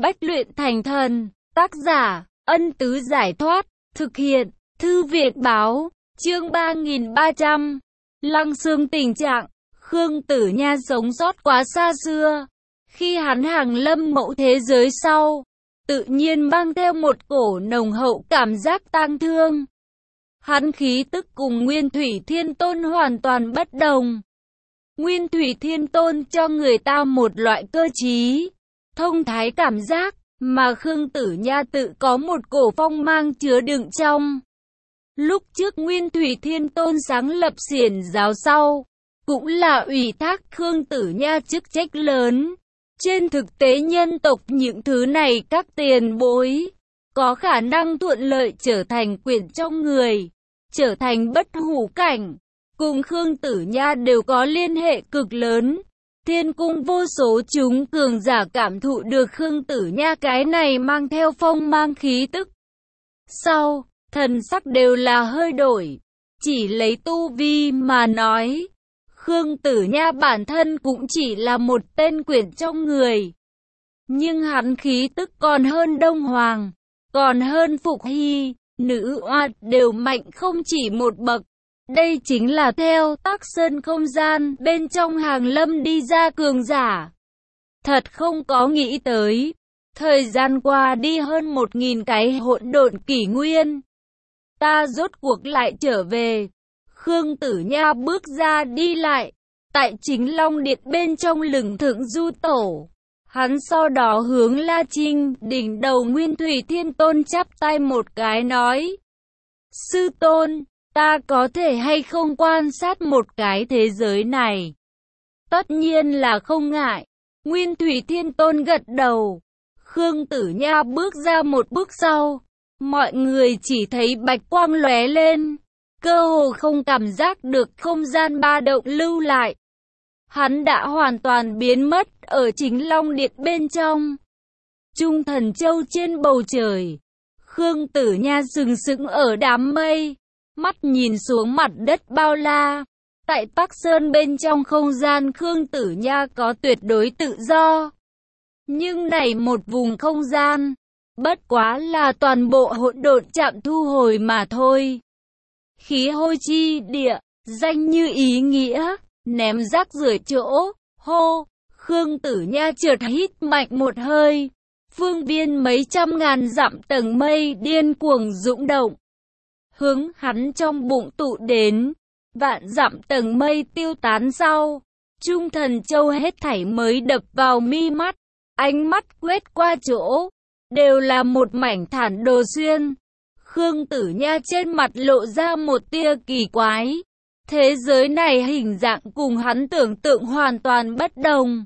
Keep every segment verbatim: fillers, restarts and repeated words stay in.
Bách luyện thành thần. Tác giả, Ân Tứ Giải Thoát. Thực hiện, Thư Việt Báo. Chương ba nghìn ba trăm. Lăng Xương tình trạng. Khương Tử Nha sống sót quá xa xưa. Khi hắn hàng lâm mẫu thế giới sau, tự nhiên mang theo một cổ nồng hậu cảm giác tang thương. Hắn khí tức cùng Nguyên Thủy Thiên Tôn hoàn toàn bất đồng. Nguyên Thủy Thiên Tôn cho người ta một loại cơ trí, thông thái cảm giác, mà Khương Tử Nha tự có một cổ phong mang chứa đựng trong. Lúc trước Nguyên Thủy Thiên Tôn sáng lập xiển giáo sau, cũng là ủy thác Khương Tử Nha chức trách lớn. Trên thực tế nhân tộc những thứ này các tiền bối có khả năng thuận lợi trở thành quyển trong người, trở thành bất hủ cảnh, cùng Khương Tử Nha đều có liên hệ cực lớn. Thiên cung vô số chúng cường giả cảm thụ được Khương Tử Nha cái này mang theo phong mang khí tức. Sau, thần sắc đều là hơi đổi, chỉ lấy tu vi mà nói. Khương Tử Nha bản thân cũng chỉ là một tên quyển trong người. Nhưng hắn khí tức còn hơn Đông Hoàng, còn hơn Phục Hy, Nữ Oa đều mạnh không chỉ một bậc. Đây chính là theo Tắc Sơn không gian bên trong hàng lâm đi ra cường giả. Thật không có nghĩ tới, thời gian qua đi hơn một nghìn cái hỗn độn kỷ nguyên. Ta rốt cuộc lại trở về. Khương Tử Nha bước ra đi lại, tại Chính Long Điện bên trong lừng thượng du tổ. Hắn sau đó hướng La Trinh, đỉnh đầu Nguyên Thủy Thiên Tôn chắp tay một cái nói: Sư Tôn, ta có thể hay không quan sát một cái thế giới này? Tất nhiên là không ngại. Nguyên Thủy Thiên Tôn gật đầu. Khương Tử Nha bước ra một bước sau, mọi người chỉ thấy bạch quang lóe lên, cơ hồ không cảm giác được không gian ba động lưu lại. Hắn đã hoàn toàn biến mất ở Chính Long Điện bên trong. Trung Thần Châu trên bầu trời, Khương Tử Nha sừng sững ở đám mây, mắt nhìn xuống mặt đất bao la. Tại Tắc Sơn bên trong không gian Khương Tử Nha có tuyệt đối tự do. Nhưng này một vùng không gian, bất quá là toàn bộ hỗn độn trạm thu hồi mà thôi. Khí hôi chi địa, danh như ý nghĩa, ném rác rưởi chỗ, hô. Khương Tử Nha chợt hít mạnh một hơi. Phương viên mấy trăm ngàn dặm tầng mây điên cuồng dũng động, hướng hắn trong bụng tụ đến. Vạn dặm tầng mây tiêu tán sau, Trung Thần Châu hết thảy mới đập vào mi mắt. Ánh mắt quét qua chỗ, đều là một mảnh thản đồ xuyên. Khương Tử Nha trên mặt lộ ra một tia kỳ quái. Thế giới này hình dạng cùng hắn tưởng tượng hoàn toàn bất đồng.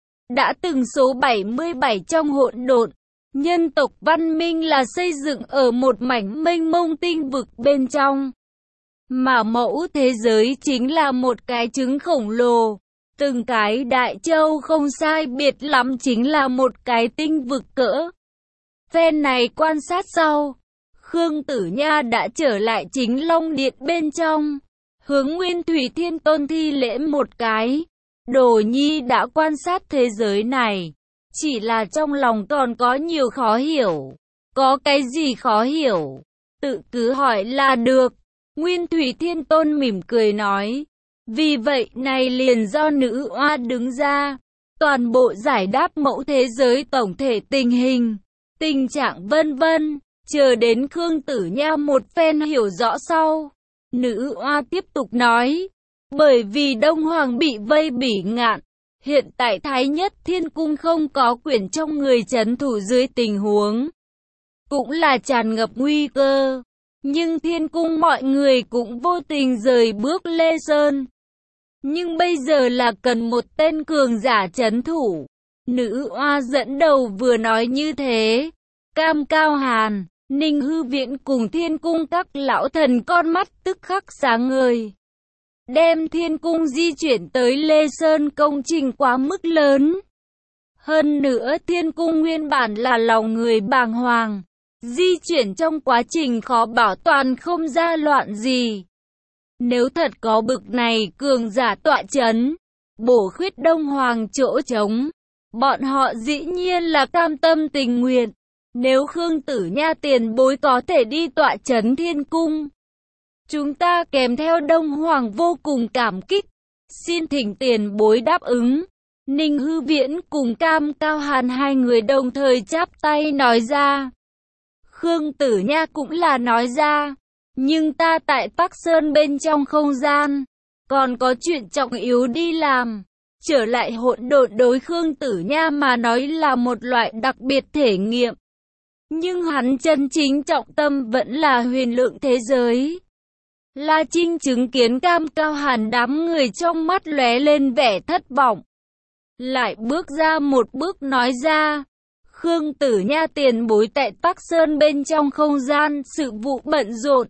Đã từng số bảy mươi bảy trong hỗn độn, nhân tộc văn minh là xây dựng ở một mảnh mênh mông tinh vực bên trong. Mà mẫu thế giới chính là một cái trứng khổng lồ. Từng cái đại châu không sai biệt lắm chính là một cái tinh vực cỡ. Phen này quan sát sau, Khương Tử Nha đã trở lại Chính Long Điện bên trong, hướng Nguyên Thủy Thiên Tôn thi lễ một cái. Đồ nhi đã quan sát thế giới này, chỉ là trong lòng còn có nhiều khó hiểu. Có cái gì khó hiểu? Tự cứ hỏi là được. Nguyên Thủy Thiên Tôn mỉm cười nói. Vì vậy này liền do Nữ Oa đứng ra, toàn bộ giải đáp mẫu thế giới tổng thể tình hình, tình trạng vân vân. Chờ đến Khương Tử Nha một phen hiểu rõ sau, Nữ Oa tiếp tục nói. Bởi vì Đông Hoàng bị vây bỉ ngạn, hiện tại Thái Nhất Thiên Cung không có quyển trong người trấn thủ dưới tình huống, cũng là tràn ngập nguy cơ. Nhưng Thiên Cung mọi người cũng vô tình rời bước Lê Sơn. Nhưng bây giờ là cần một tên cường giả trấn thủ. Nữ Oa dẫn đầu vừa nói như thế, Cam Cao Hàn, Ninh Hư Viễn cùng Thiên Cung các lão thần con mắt tức khắc sáng ngời. Đem Thiên Cung di chuyển tới Lê Sơn công trình quá mức lớn. Hơn nữa Thiên Cung nguyên bản là lòng người bàng hoàng, di chuyển trong quá trình khó bảo toàn không ra loạn gì. Nếu thật có bực này cường giả tọa chấn, bổ khuyết Đông Hoàng chỗ trống, bọn họ dĩ nhiên là cam tâm tình nguyện. Nếu Khương Tử Nha tiền bối có thể đi tọa chấn thiên cung, chúng ta kèm theo Đông Hoàng vô cùng cảm kích. Xin thỉnh tiền bối đáp ứng. Ninh Hư Viễn cùng Cam Cao Hàn hai người đồng thời chắp tay nói ra. Khương Tử Nha cũng là nói ra. Nhưng ta tại Tắc Sơn bên trong không gian, còn có chuyện trọng yếu đi làm. Trở lại hỗn độn đối Khương Tử Nha mà nói là một loại đặc biệt thể nghiệm. Nhưng hắn chân chính trọng tâm vẫn là huyền lượng thế giới. La Trinh chứng kiến Cam Cao Hàn đám người trong mắt lóe lên vẻ thất vọng. Lại bước ra một bước nói ra. Khương Tử Nha tiền bối tại Tắc Sơn bên trong không gian sự vụ bận rộn.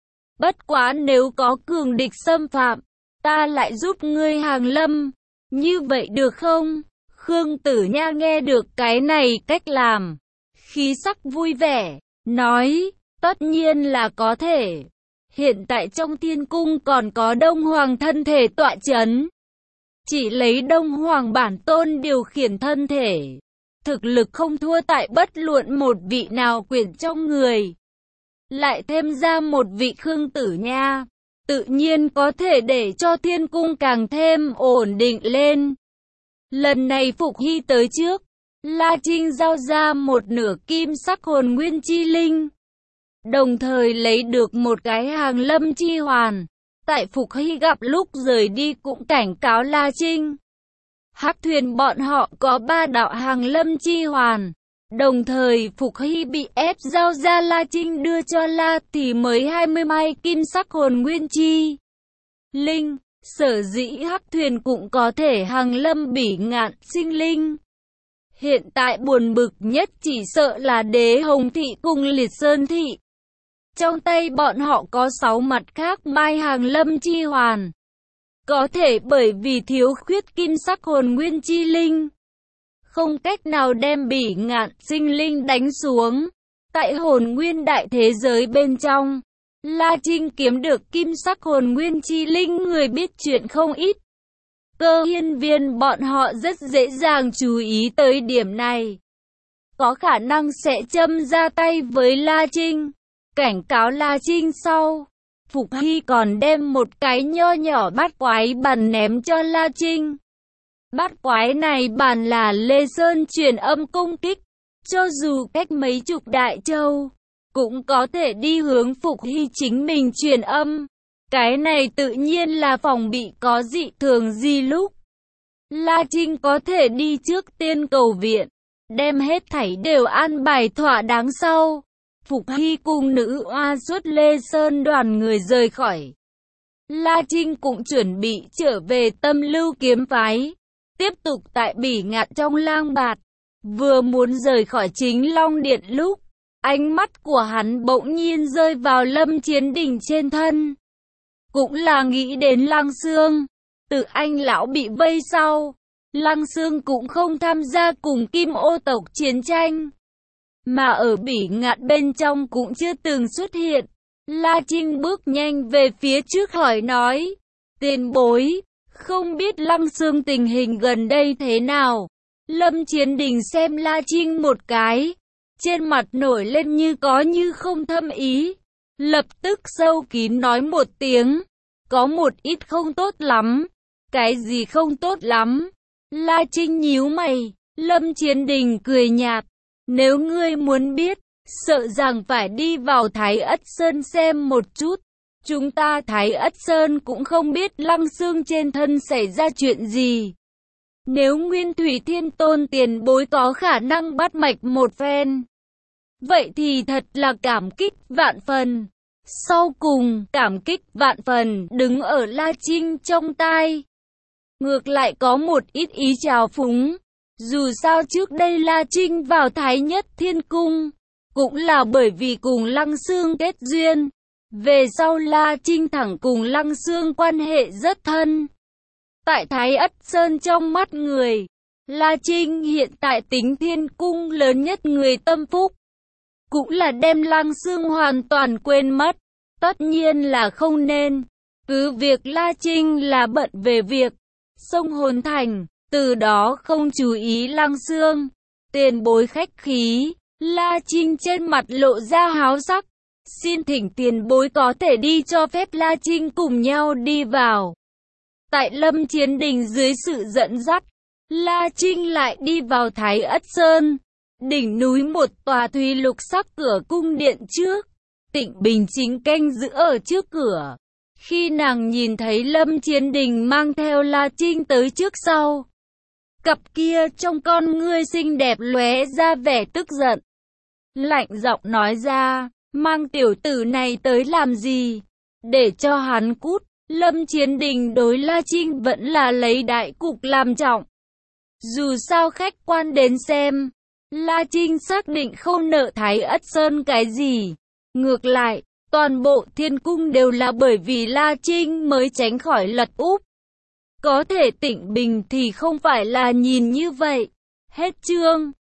Bất quá nếu có cường địch xâm phạm, ta lại giúp ngươi hàng lâm. Như vậy được không? Khương Tử Nha nghe được cái này cách làm, khí sắc vui vẻ, nói, tất nhiên là có thể. Hiện tại trong thiên cung còn có Đông Hoàng thân thể tọa chấn. Chỉ lấy Đông Hoàng bản tôn điều khiển thân thể. Thực lực không thua tại bất luận một vị nào quyển trong người. Lại thêm ra một vị Khương Tử Nha, tự nhiên có thể để cho thiên cung càng thêm ổn định lên. Lần này Phục Hy tới trước, La Trinh giao ra một nửa kim sắc hồn nguyên chi linh, đồng thời lấy được một cái hàng lâm chi hoàn. Tại Phục Hy gặp lúc rời đi cũng cảnh cáo La Trinh. Hắc thuyền bọn họ có ba đạo hàng lâm chi hoàn. Đồng thời Phục Hy bị ép giao ra La Trinh đưa cho La thì mới hai mươi mai kim sắc hồn nguyên chi linh. Sở dĩ hắc thuyền cũng có thể hàng lâm bỉ ngạn sinh linh. Hiện tại buồn bực nhất chỉ sợ là Đế Hồng Thị cùng Liệt Sơn Thị. Trong tay bọn họ có sáu mặt khác mai hàng lâm chi hoàn. Có thể bởi vì thiếu khuyết kim sắc hồn nguyên chi linh, không cách nào đem bỉ ngạn sinh linh đánh xuống. Tại hồn nguyên đại thế giới bên trong, La Trinh kiếm được kim sắc hồn nguyên chi linh người biết chuyện không ít. Cơ hiên viên bọn họ rất dễ dàng chú ý tới điểm này. Có khả năng sẽ châm ra tay với La Trinh. Cảnh cáo La Trinh sau, Phục Hy còn đem một cái nho nhỏ bát quái bàn ném cho La Trinh. Bát quái này bản là Lê Sơn truyền âm công kích, cho dù cách mấy chục đại châu, cũng có thể đi hướng Phục Hy chính mình truyền âm. Cái này tự nhiên là phòng bị có dị thường gì lúc. La Trinh có thể đi trước tiên cầu viện, đem hết thảy đều an bài thỏa đáng sau. Phục Hy cùng nữ oa xuất Lê Sơn đoàn người rời khỏi. La Trinh cũng chuẩn bị trở về Tâm Lưu kiếm phái, tiếp tục tại bỉ ngạn trong lang bạt. Vừa muốn rời khỏi Chính Long Điện lúc, ánh mắt của hắn bỗng nhiên rơi vào Lâm Chiến Đình trên thân. Cũng là nghĩ đến Lăng Xương, Từ Anh lão bị vây sau, Lăng Xương cũng không tham gia cùng Kim Ô tộc chiến tranh, mà ở bỉ ngạn bên trong cũng chưa từng xuất hiện. La Trinh bước nhanh về phía trước hỏi nói, tiền bối, không biết Lăng Xương tình hình gần đây thế nào? Lâm Chiến Đình xem La Trinh một cái, trên mặt nổi lên như có như không thâm ý, lập tức sâu kín nói một tiếng, có một ít không tốt lắm. Cái gì không tốt lắm? La Trinh nhíu mày. Lâm Chiến Đình cười nhạt, nếu ngươi muốn biết, sợ rằng phải đi vào Thái Ất Sơn xem một chút. Chúng ta Thái Ất Sơn cũng không biết Lăng Xương trên thân xảy ra chuyện gì. Nếu Nguyên Thủy Thiên Tôn tiền bối có khả năng bắt mạch một phen, vậy thì thật là cảm kích vạn phần. Sau cùng, cảm kích vạn phần đứng ở La Trinh trong tai. Ngược lại có một ít ý trào phúng. Dù sao trước đây La Trinh vào Thái Nhất Thiên Cung, cũng là bởi vì cùng Lăng Xương kết duyên. Về sau La Trinh thẳng cùng Lăng Xương quan hệ rất thân. Tại Thái Ất Sơn trong mắt người, La Trinh hiện tại tính Thiên Cung lớn nhất người tâm phúc. Cũng là đem Lăng Xương hoàn toàn quên mất. Tất nhiên là không nên. Cứ việc La Trinh là bận về việc sông Hồn Thành, từ đó không chú ý Lăng Xương. Tiền bối khách khí, La Trinh trên mặt lộ ra háo sắc. Xin thỉnh tiền bối có thể đi cho phép La Trinh cùng nhau đi vào. Tại Lâm Chiến Đình dưới sự dẫn dắt, La Trinh lại đi vào Thái Ất Sơn, đỉnh núi một tòa thủy lục sắc cửa cung điện trước. Tịnh Bình chính canh giữ ở trước cửa. Khi nàng nhìn thấy Lâm Chiến Đình mang theo La Trinh tới trước sau, cặp kia trong con ngươi xinh đẹp lóe ra vẻ tức giận. Lạnh giọng nói ra, mang tiểu tử này tới làm gì? Để cho hắn cút. Lâm Chiến Đình đối La Trinh vẫn là lấy đại cục làm trọng. Dù sao khách quan đến xem, La Trinh xác định không nợ Thái Ất Sơn cái gì. Ngược lại, toàn bộ thiên cung đều là bởi vì La Trinh mới tránh khỏi lật úp. Có thể Tịnh Bình thì không phải là nhìn như vậy. Hết chương.